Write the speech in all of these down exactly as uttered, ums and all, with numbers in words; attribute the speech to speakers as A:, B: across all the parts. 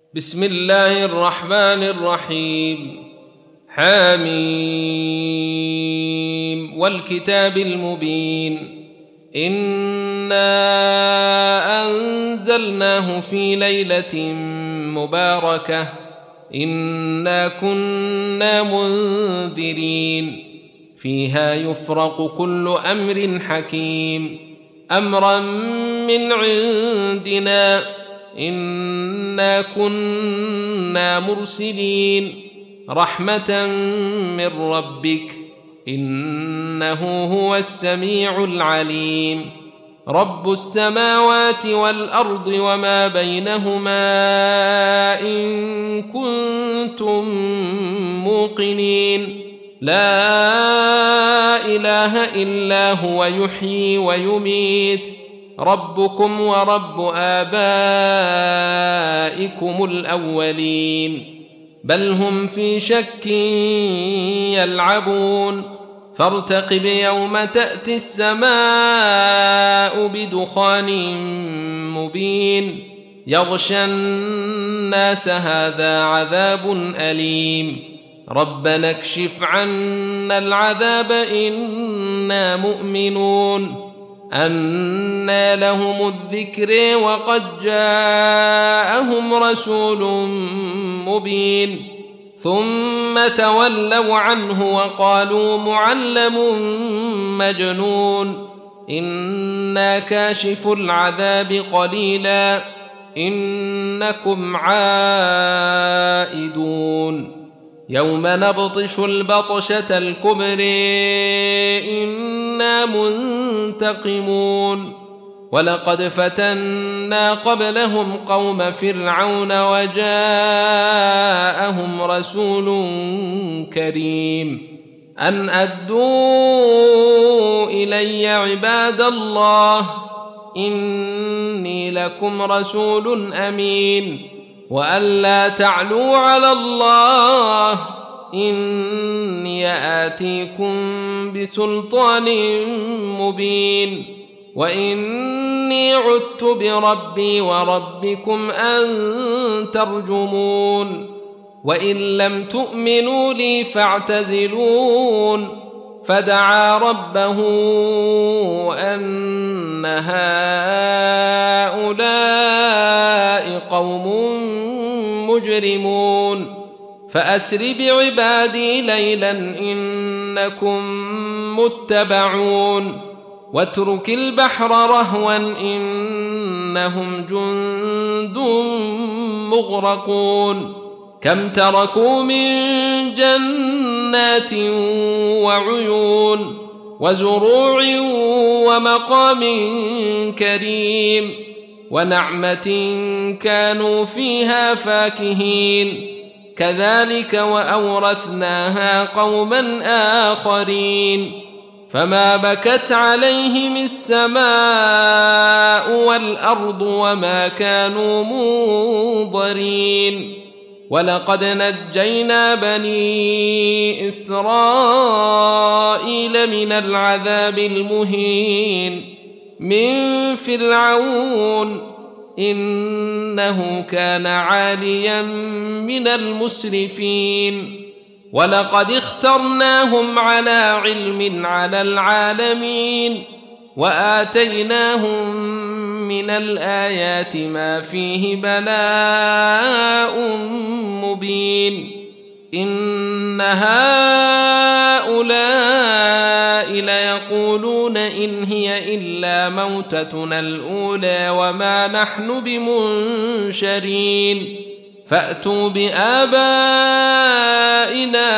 A: بسم الله الرحمن الرحيم. حميم والكتاب المبين. إنا أنزلناه في ليلة مباركة إنا كنا منذرين فيها يفرق كل أمر حكيم أمرا من عندنا إنا كنا مرسلين رحمة من ربك إنه هو السميع العليم. رب السماوات والأرض وما بينهما إن كنتم موقنين لا إله إلا هو يحيي ويميت ربكم ورب آبائكم الأولين بل هم في شك يلعبون فارتقب يوم تأتي السماء بدخان مبين يغشى الناس هذا عذاب أليم ربنا اكشف عنا العذاب إنا مؤمنون أنى لهم الذكر وقد جاءهم رسول مبين ثم تولوا عنه وقالوا معلم مجنون إنا كاشف العذاب قليلا إنكم عائدون يوم نبطش البطشة الكبر إنا منتقمون ولقد فتنا قبلهم قوم فرعون وجاءهم رسول كريم أن أدوا إلي عباد الله إني لكم رسول أمين وأن لا تعلوا على الله إني آتيكم بسلطان مبين وإني عدت بربي وربكم أن ترجمون وإن لم تؤمنوا لي فاعتزلون فدعا ربه أن هؤلاء قوم مجرمون فأسر بعبادي ليلا إنكم متبعون واترك البحر رهوا إنهم جند مغرقون كم تركوا من جنات وعيون وزروع ومقام كريم ونعمة كانوا فيها فاكهين كذلك وأورثناها قوما آخرين فما بكت عليهم السماء والأرض وما كانوا منظرين ولقد نجينا بني إسرائيل من العذاب المهين من فرعون إنه كان عاليا من المسرفين ولقد اخترناهم على علم على العالمين وآتيناهم من الآيات ما فيه بلاء مبين إن هؤلاء ليقولون إن هي إلا موتتنا الأولى وما نحن بمنشرين فأتوا بآبائنا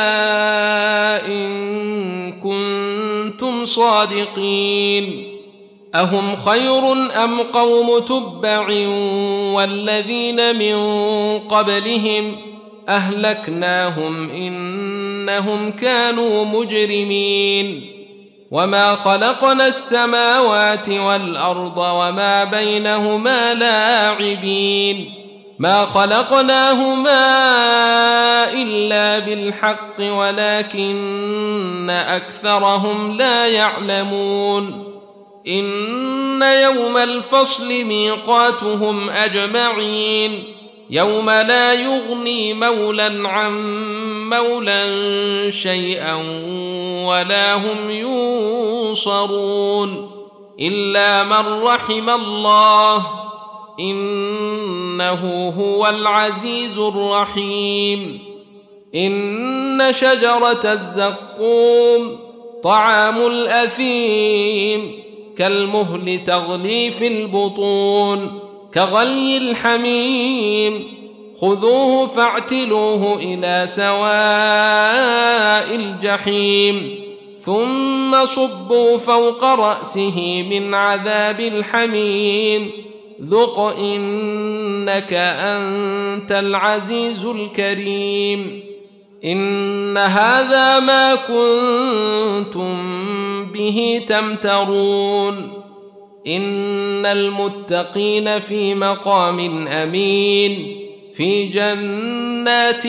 A: إن كنتم صادقين أهم خير أم قوم تبع والذين من قبلهم أهلكناهم إنهم كانوا مجرمين وما خلقنا السماوات والأرض وما بينهما لاعبين ما خلقناهما إلا بالحق ولكن أكثرهم لا يعلمون إن يوم الفصل ميقاتهم أجمعين يوم لا يغني مولى عن مولى شيئا ولا هم ينصرون إلا من رحم الله إنه هو العزيز الرحيم. إن شجرة الزقوم طعام الأثيم كالمهل تغلي في البطون كغلي الحميم خذوه فاعتلوه إلى سواء الجحيم ثم صبوا فوق رأسه من عذاب الحميم ذق إنك أنت العزيز الكريم. إن هذا ما كنتم به تمترون. إن المتقين في مقام أمين في جنات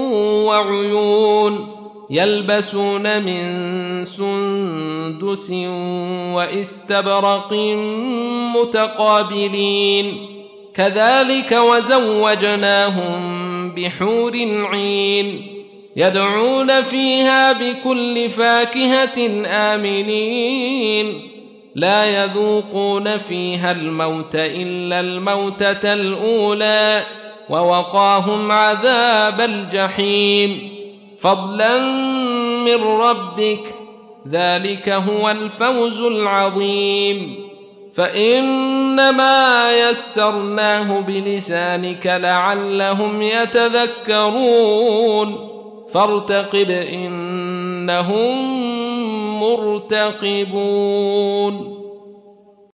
A: وعيون يلبسون من سندس واستبرق متقابلين كذلك وزوجناهم بحور عين يدعون فيها بكل فاكهة آمنين لا يذوقون فيها الموت إلا الموتة الأولى ووقاهم عذاب الجحيم فضلا من ربك ذلك هو الفوز العظيم. فإنما يسرناه بلسانك لعلهم يتذكرون فارتقب إنهم مرتقبون.